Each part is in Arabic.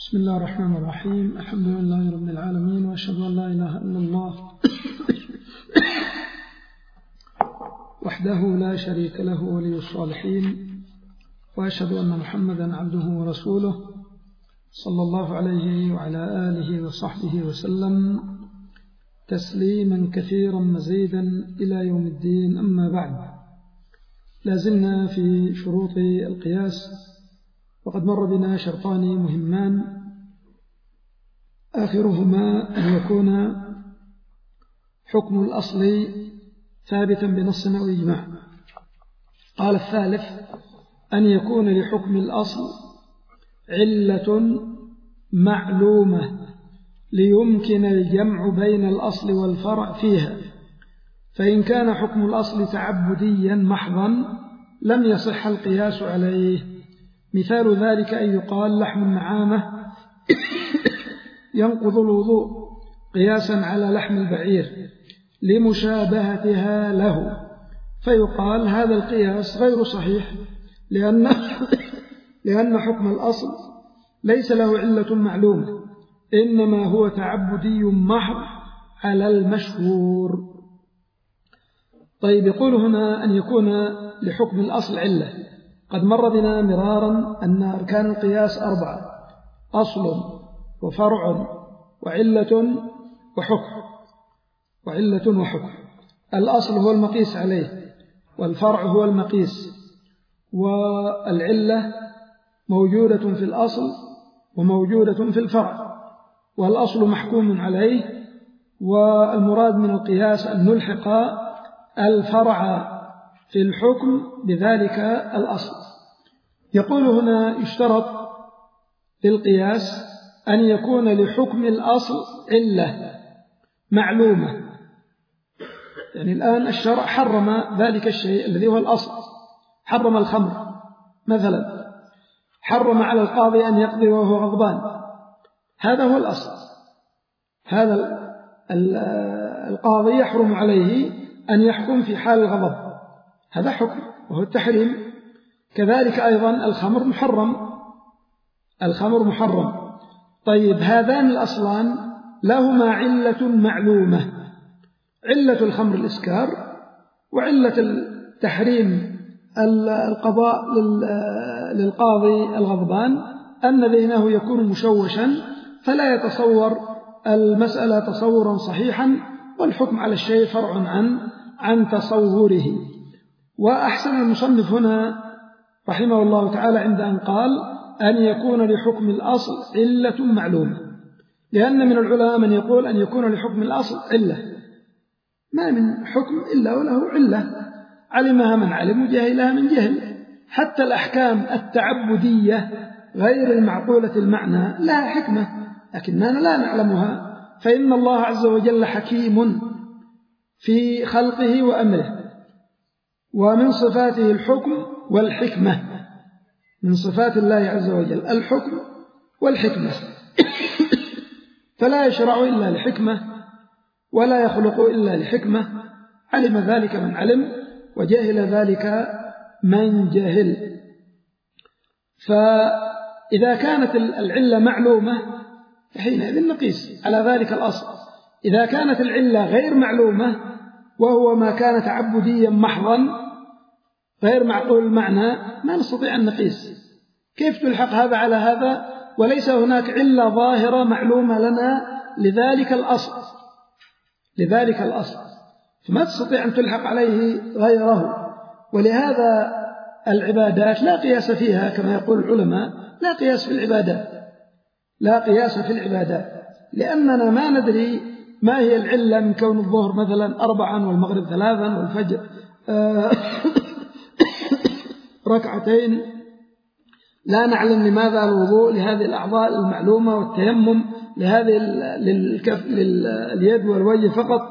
بسم الله الرحمن الرحيم. الحمد لله رب العالمين، وأشهد أن لا إله إلا الله وحده لا شريك له ولي الصالحين، وأشهد أن محمدا عبده ورسوله صلى الله عليه وعلى آله وصحبه وسلم تسليما كثيرا مزيدا إلى يوم الدين. أما بعد، لازلنا في شروط القياس، وقد مر بنا شرطان مهمان، آخرهما أن يكون حكم الأصل ثابتا بنص أو إجماع. قال الثالث أن يكون لحكم الأصل علة معلومة ليمكن الجمع بين الأصل والفرع فيها، فإن كان حكم الأصل تعبديا محضا لم يصح القياس عليه. مثال ذلك أن يقال لحم النعامة ينقض الوضوء قياسا على لحم البعير لمشابهتها له، فيقال هذا القياس غير صحيح لأن حكم الأصل ليس له علة معلومة، إنما هو تعبدي محض على المشهور. طيب، يقول هنا أن يكون لحكم الأصل علة. قد مر بنا مرارا أن أركان القياس 4: أصل وفرع وعلة وحكم. الأصل هو المقيس عليه، والفرع هو المقيس، والعلة موجودة في الأصل وموجودة في الفرع، والأصل محكوم عليه، والمراد من القياس أن نلحق الفرع في الحكم بذلك الأصل. يقول هنا يشترط للقياس أن يكون لحكم الأصل علة معلومة. يعني الآن الشرع حرم ذلك الشيء الذي هو الأصل، حرم الخمر مثلا، حرم على القاضي أن يقضي وهو غضبان، هذا هو الأصل. هذا القاضي يحرم عليه أن يحكم في حال الغضب، هذا حكم وهو التحريم. كذلك أيضا الخمر محرم. طيب، هذان الأصلان لهما علة معلومة: علة الخمر الإسكار، وعلة التحريم القضاء للقاضي الغضبان أن ذهنه يكون مشوشا فلا يتصور المسألة تصورا صحيحا، والحكم على الشيء فرع عن تصوره. وأحسن المصنف هنا رحمه الله تعالى عند أن قال أن يكون لحكم الأصل علة معلومة، لأن من العلماء من يقول أن يكون لحكم الأصل علة، ما من حكم إلا وله علة، علمها من علم وجهلها من جهل. حتى الأحكام التعبدية غير المعقولة المعنى لها حكمة، لكننا لا نعلمها، فإن الله عز وجل حكيم في خلقه وأمره، ومن صفاته الحكم والحكمة، من صفات الله عز وجل الحكم والحكمة، فلا يشرع إلا لحكمة ولا يخلق إلا لحكمة، علم ذلك من علم وجهل ذلك من جهل. فإذا كانت العلة معلومة فحينئذ نقيس على ذلك الأصل. إذا كانت العلة غير معلومة وهو ما كان تعبديا محضا غير معقول المعنى ما نستطيع أن نقيس. كيف تلحق هذا على هذا وليس هناك علة ظاهرة معلومة لنا لذلك الأصل؟ فما تستطيع أن تلحق عليه غيره. ولهذا العبادات لا قياس فيها كما يقول العلماء، لا قياس في العبادات، لأننا ما ندري ما هي العلة من كون الظهر مثلا 4 والمغرب 3 والفجر 2 لا نعلم لماذا الوضوء لهذه الأعضاء المعلومة، والتيمم لهذه اليد والوجه فقط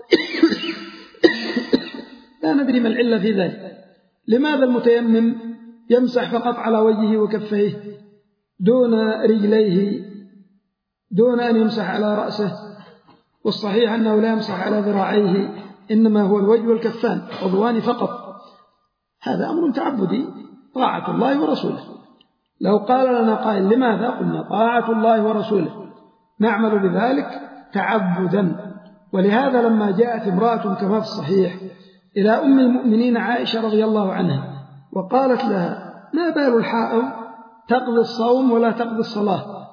لا ندري ما العلة في ذلك. لماذا المتيمم يمسح فقط على وجهه وكفيه دون رجليه دون أن يمسح على رأسه؟ والصحيح أنه لا يمسح على ذراعيه، إنما هو الوجه والكفان عضوان فقط. هذا أمر تعبدي، طاعة الله ورسوله. لو قال لنا قائل لماذا؟ قلنا طاعة الله ورسوله، نعمل بذلك تعبدا. ولهذا لما جاءت امرأة كما في الصحيح إلى أم المؤمنين عائشة رضي الله عنها وقالت لها: ما بال الحائض تقضي الصوم ولا تقضي الصلاة؟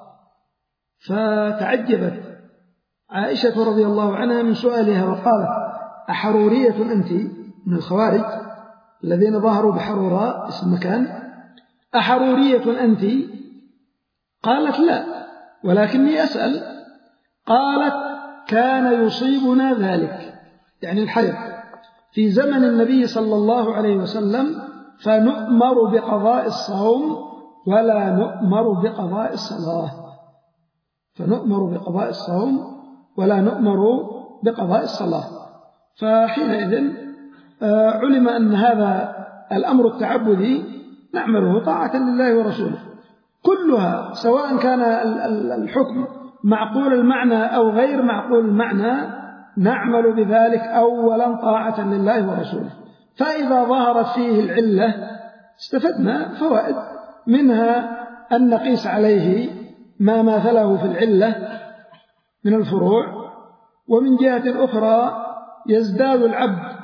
فتعجبت عائشة رضي الله عنها من سؤالها وقالت: أحرورية أنت؟ من الخوارج الذين ظهروا بحروراء اسم مكان، أحرورية أنت؟ قالت: لا، ولكني أسأل. قالت: كان يصيبنا ذلك، يعني الحيض، في زمن النبي صلى الله عليه وسلم، فنؤمر بقضاء الصوم ولا نؤمر بقضاء الصلاة، فنؤمر بقضاء الصوم ولا نؤمر بقضاء الصلاة. فحينئذ علم أن هذا الأمر التعبدي نعمله طاعة لله ورسوله كلها، سواء كان الحكم معقول المعنى أو غير معقول المعنى، نعمل بذلك أولا طاعة لله ورسوله. فإذا ظهرت فيه العلة استفدنا فوائد، منها أن نقيس عليه ما ماثله في العلة من الفروع، ومن جهة أخرى يزداد العبد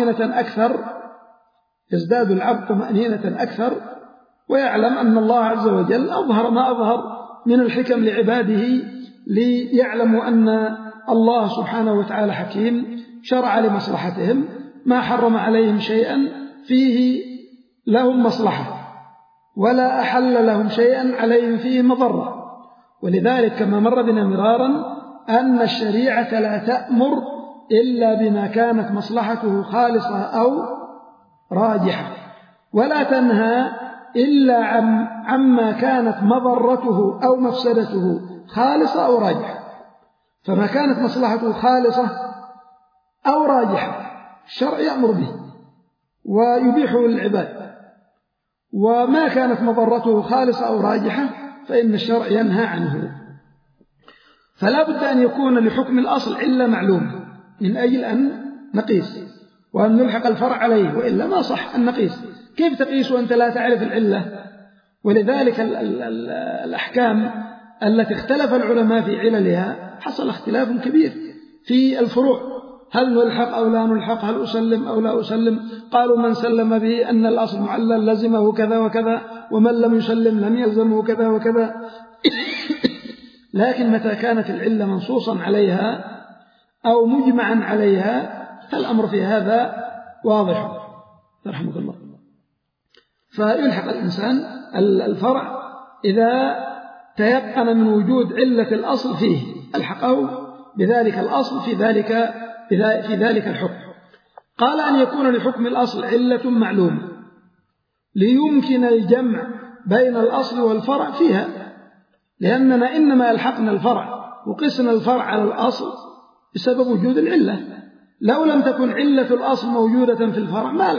طمأنينة أكثر، ويعلم أن الله عز وجل أظهر ما أظهر من الحكم لعباده ليعلموا أن الله سبحانه وتعالى حكيم، شرع لمصلحتهم، ما حرم عليهم شيئا فيه لهم مصلحة، ولا أحل لهم شيئا عليهم فيه مضرة. ولذلك كما مر بنا مرارا أن الشريعة لا تأمر إلا بما كانت مصلحته خالصة أو راجحة، ولا تنهى إلا عما كانت مضرته أو مفسدته خالصة أو راجحة. فما كانت مصلحته خالصة أو راجحة الشرع يأمر به ويبيحه للعباد، وما كانت مضرته خالصة أو راجحة فإن الشرع ينهى عنه. فلا بد أن يكون لحكم الأصل علة معلومة من أجل أن نقيس وأن نلحق الفرع عليه، وإلا ما صح أن نقيس. كيف تقيس وأنت لا تعرف العلة؟ ولذلك الأحكام التي اختلف العلماء في عللها حصل اختلاف كبير في الفروع، هل نلحق أو لا نلحق، هل أسلم أو لا أسلم. قالوا من سلم به أن الأصل معلل لزمه كذا وكذا، ومن لم يسلم لم يلزمه كذا وكذا. لكن متى كانت العلة منصوصا عليها أو مجمعا عليها فالأمر في هذا واضح رحمك الله. فيلحق الإنسان الفرع إذا تيقن من وجود علة الأصل فيه، الحقه بذلك الأصل في ذلك الحكم. قال أن يكون لحكم الأصل علة معلومة ليمكن الجمع بين الأصل والفرع فيها، لأننا إنما ألحقنا الفرع وقسنا الفرع على الأصل بسبب وجود العلة. لو لم تكن علة الأصل موجودة في الفرع ما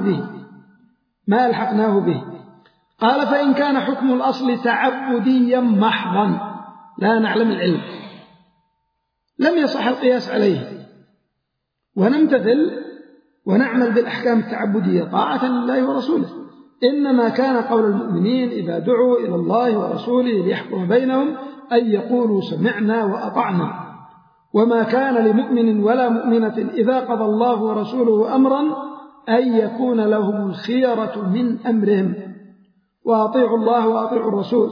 ألحقناه به. قال: فإن كان حكم الأصل تعبديا محضا لا نعلم العلم لم يصح القياس عليه، ونمتثل ونعمل بالأحكام التعبدية طاعة لله ورسوله. إنما كان قول المؤمنين إذا دعوا إلى الله ورسوله ليحكم بينهم أن يقولوا سمعنا وأطعنا، وما كان لمؤمن ولا مؤمنة إذا قضى الله ورسوله أمرا أن يكون لهم الخيرة من أمرهم، وأطيعوا الله وأطيعوا الرسول.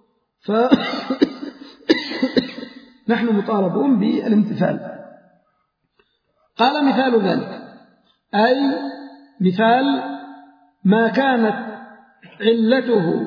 فنحن مطالبون بالامتثال. قال: مثال ذلك أي مثال ما كانت علته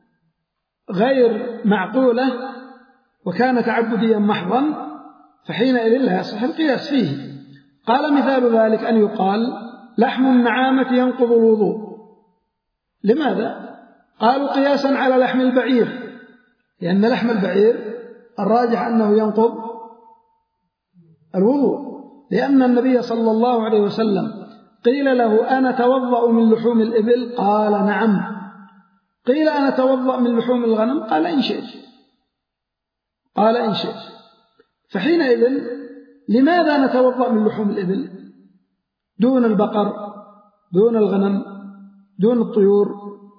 غير معقولة وكان تعبديا محضا فحينئذ لا يصح القياس فيه. قال: مثال ذلك أن يقال: لحم النعامة ينقض الوضوء. لماذا؟ قالوا: قياسا على لحم البعير، لأن لحم البعير الراجح أنه ينقض الوضوء، لأن النبي صلى الله عليه وسلم قيل له: أنا أتوضأ من لحوم الإبل؟ قال: نعم. قيل: أنا أتوضأ من لحوم الغنم؟ قال: إن شئت. فحينئذ لماذا نتوضأ من لحوم الإبل دون البقر، دون الغنم، دون الطيور؟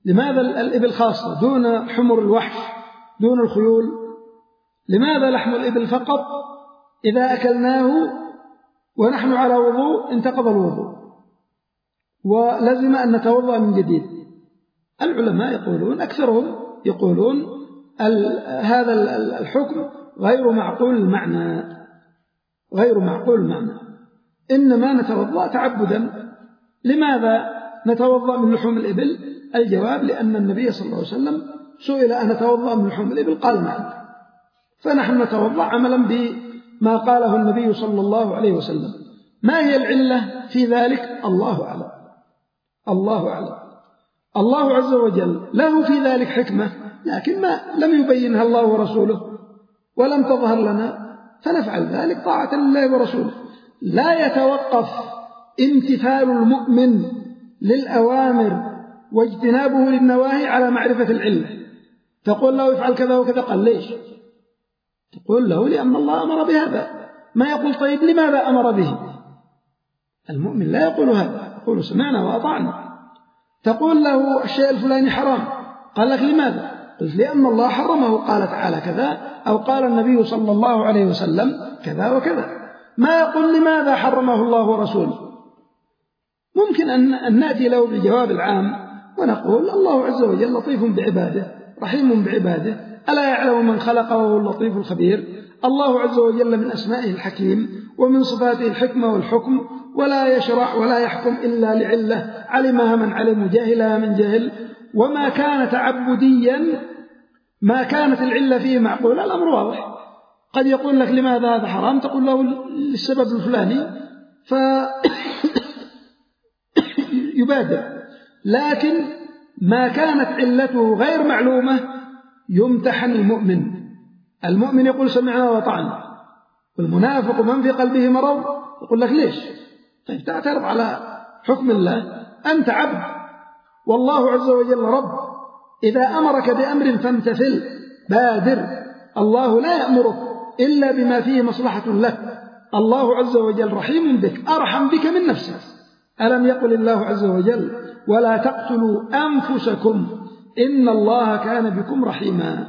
لماذا الإبل خاصة دون حمر الوحش دون الخيول؟ لماذا لحم الإبل فقط إذا أكلناه ونحن على وضوء انتقض الوضوء ولزم أن نتوضأ من جديد؟ العلماء يقولون أكثرهم يقولون هذا الحكم غير معقول المعنى، غير معقول المعنى، إنما نتوضأ تعبدا. لماذا نتوضأ من لحوم الإبل؟ الجواب لأن النبي صلى الله عليه وسلم سئل أن نتوضأ من لحوم الإبل قال نعم، فنحن نتوضأ عملا بما قاله النبي صلى الله عليه وسلم. ما هي العلة في ذلك؟ الله أعلم، الله أعلم. الله عز وجل له في ذلك حكمة، لكن ما لم يبينها الله ورسوله ولم تظهر لنا، فنفعل ذلك طاعة لله ورسوله. لا يتوقف امتثال المؤمن للأوامر واجتنابه للنواهي على معرفة العلة. تقول له افعل كذا وكذا، قال ليش؟ تقول له لأن الله أمر بهذا. ما يقول طيب لماذا أمر به؟ المؤمن لا يقول هذا، يقول سمعنا وأطعنا. تقول له الشيء الفلاني حرام، قال لك لماذا؟ قلت لأن الله حرمه، قال تعالى كذا، أو قال النبي صلى الله عليه وسلم كذا وكذا. ما يقول لماذا حرمه الله ورسوله. ممكن أن نأتي له بالجواب العام ونقول الله عز وجل لطيف بعباده رحيم بعباده، ألا يعلم من خلق وهو اللطيف الخبير. الله عز وجل من أسمائه الحكيم ومن صفاته الحكمة والحكم، ولا يشرع ولا يحكم إلا لعلة علمها من علم وجاهلها من جهل. وما كان تعبديا ما كانت العلة فيه معقولة، الأمر واضح. قد يقول لك لماذا هذا حرام، تقول له للسبب الفلاني فيبادر. لكن ما كانت علته غير معلومة يمتحن المؤمن. المؤمن يقول سمعنا وطعنا، والمنافق من في قلبه مرض يقول لك ليش؟ طيب تعترض على حكم الله، أنت عبد والله عز وجل رب، إذا أمرك بأمر فامتثل بادر. الله لا يأمرك إلا بما فيه مصلحة لك. الله عز وجل رحيم بك أرحم بك من نفسك. ألم يقل الله عز وجل ولا تقتلوا أنفسكم إن الله كان بكم رحيما.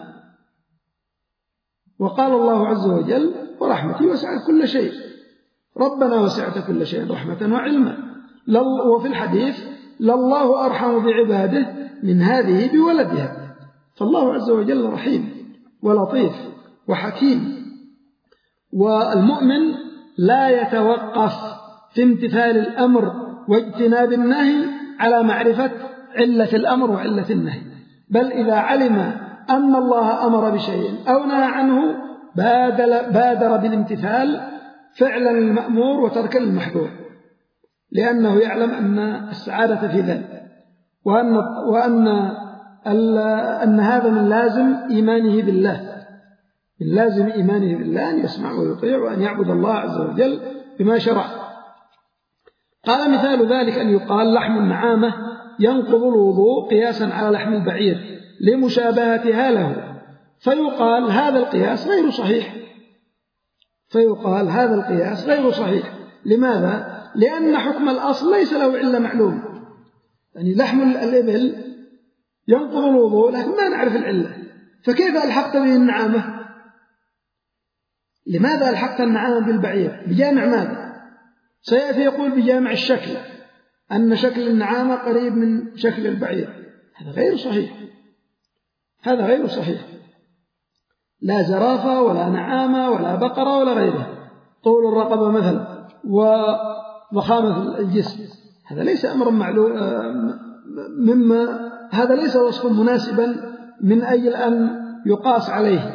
وقال الله عز وجل ورحمتي وسعت كل شيء، ربنا وسعت كل شيء رحمة وعلما. وفي الحديث لله أرحم بعباده من هذه بولدها. فالله عز وجل رحيم ولطيف وحكيم. والمؤمن لا يتوقف في امتثال الأمر واجتناب النهي على معرفة علة الأمر وعلة النهي، بل إذا علم أن الله أمر بشيء أو نهى عنه بادر بالامتثال فعلا المأمور وتركا المحظور، لأنه يعلم أن السعادة في ذلك، وأن هذا من لازم إيمانه بالله، من لازم إيمانه بالله أن يسمع ويطيع وأن يعبد الله عز وجل بما شرع. قال مثال ذلك أن يقال لحم النعامة ينقض الوضوء قياسا على لحم البعير لمشابهتها له، فيقال هذا القياس غير صحيح. فيقال هذا القياس غير صحيح. لماذا؟ لأن حكم الأصل ليس له علة معلوم. يعني لحم الإبل ينقض الوضوء لكن ما نعرف العلة، فكيف ألحقت به النعامة؟ لماذا ألحقت النعامة بالبعير؟ بجامع ماذا؟ سيأتي يقول بجامع الشكل، أن شكل النعامة قريب من شكل البعير. هذا غير صحيح، هذا غير صحيح. لا زرافة ولا نعامة ولا بقرة ولا غيرها، طول الرقبة مثلا وضخامة الجسم، هذا ليس أمرا معلوم، هذا ليس وصفا مناسبا من أجل أن يقاس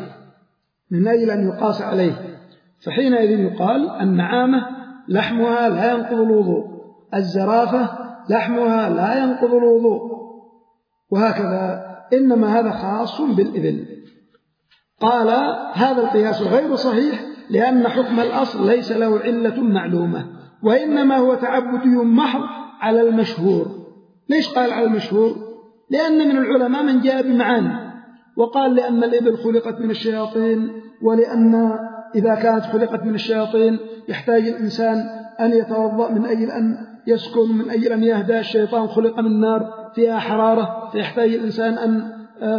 عليه، فحينئذ يقال النعامة لحمها لا ينقض الوضوء، الزرافة لحمها لا ينقض الوضوء، وهكذا. إنما هذا خاص بالإبل. قال هذا القياس غير صحيح لأن حكم الأصل ليس له علة معلومة، وإنما هو تعبدي محض على المشهور. ليش قال على المشهور؟ لأن من العلماء من جاء بمعاني وقال لأن الإبل خلقت من الشياطين، ولأن إذا كانت خلقت من الشياطين يحتاج الإنسان أن يتوضأ من أجل أن يسكن، من أجل أن يهدى. الشيطان خلق من نار فيها حرارة فيحتاج الإنسان أن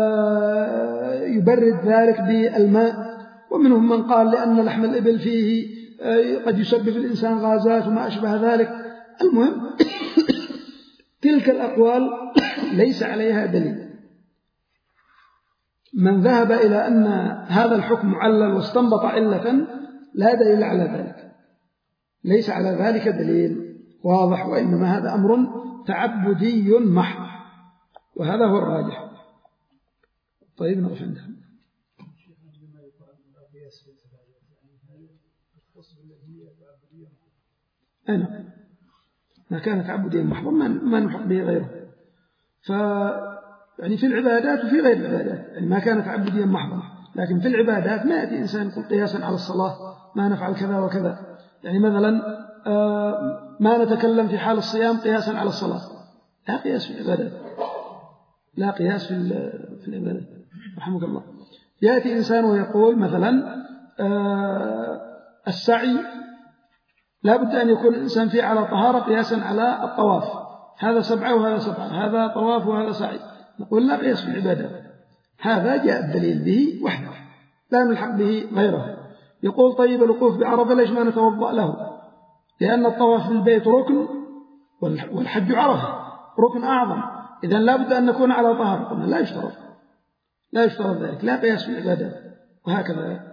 يبرد ذلك بالماء، ومنهم من قال لأن لحم الإبل فيه قد يسبب الإنسان غازات وما أشبه ذلك. المهم تلك الأقوال ليس عليها دليل. من ذهب إلى أن هذا الحكم معلل واستنبط علة لا دليل على ذلك، ليس على ذلك دليل واضح، وإنما هذا أمر تعبدي محض، وهذا هو الراجح. طيب نقف عندها. أنا ما كان تعبديا محضا ما نحق به غيره، يعني في العبادات وفي غير العبادات، يعني ما كان تعبديا محضا، لكن في العبادات ما يأتي إنسان يقول قياسا على الصلاة ما نفعل كذا وكذا. يعني مثلا ما نتكلم في حال الصيام قياسا على الصلاة، لا قياس في العبادات، لا قياس في العبادات رحمك الله. يأتي إنسان ويقول مثلا السعي لا بد أن يكون الإنسان فيه على طهارة قياسا على الطواف، هذا 7 وهذا 7، هذا طواف وهذا سعي، نقول لا قياس في العبادات، هذا جاء الدليل به وحده لا نلحق به غيره. يقول طيب الوقوف بعرفة ليش ما نتوضأ له؟ لأن الطواف في البيت ركن والحج عرفة ركن أعظم، إذن لا بد أن نكون على طهارة. لا يشترط ذلك، لا قياس في العبادات، وهكذا